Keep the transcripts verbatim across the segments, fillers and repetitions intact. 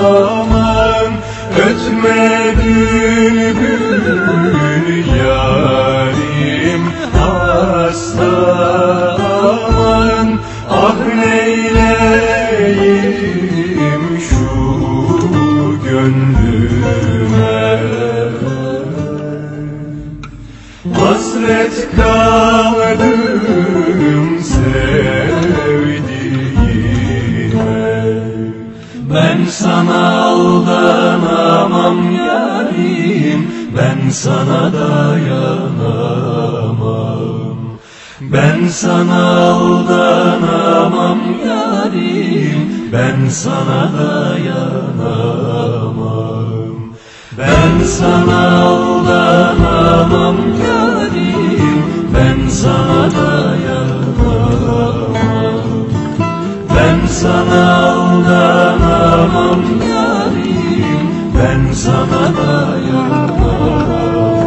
aman, ötme bülbül yarim hasta aman, ah neyleyim şu gönlüme. Hasret kaldım sevdiğime. Ben sana aldanamam yarim, ben sana dayanamam. Ben sana aldanamam yarim, ben sana dayanamam. Ben sana aldanamam yarim, ben sana dayanamam. Ben sana aldanamam yarim, ben sana dayanamam.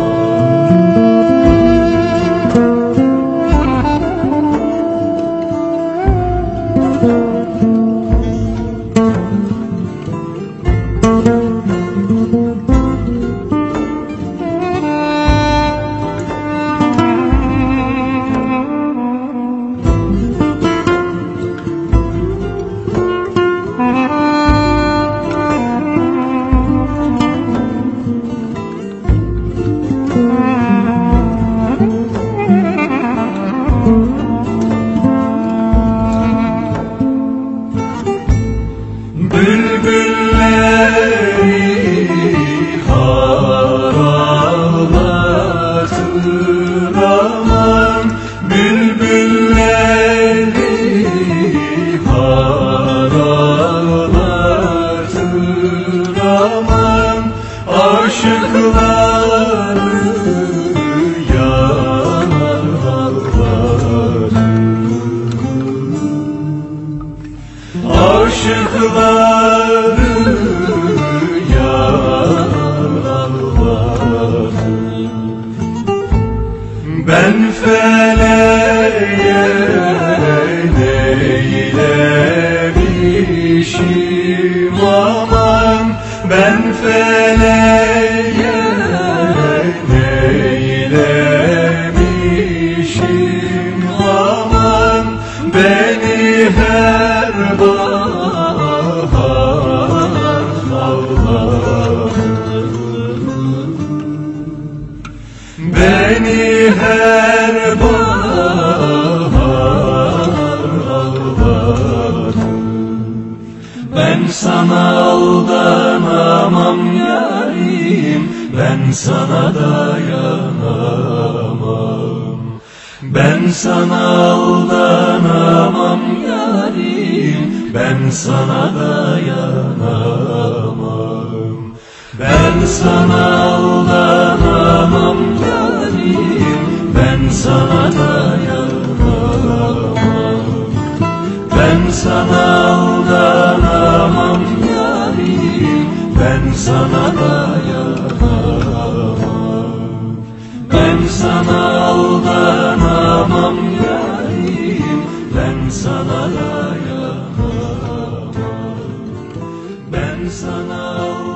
Bülbülleri ağlatır aman, bülbülleri ağlatır aman, aşıkları yağlatır. Aşıkları yağlatır. Ben feleğe neylemişim aman, ben feleğe neylemişim aman, beni her bahar ağlatır. Beni her bahar ağlatır. Ben sana aldanamam yarim, ben sana dayanamam. Ben sana aldanamam yarim, ben sana dayanamam. Ben sana aldanamam yarim, ben sana dayanamam. Ben sana aldanamam yarim, ben sana dayanamam. Ben sana aldanamam yarim, ben sana dayanamam. Ben sana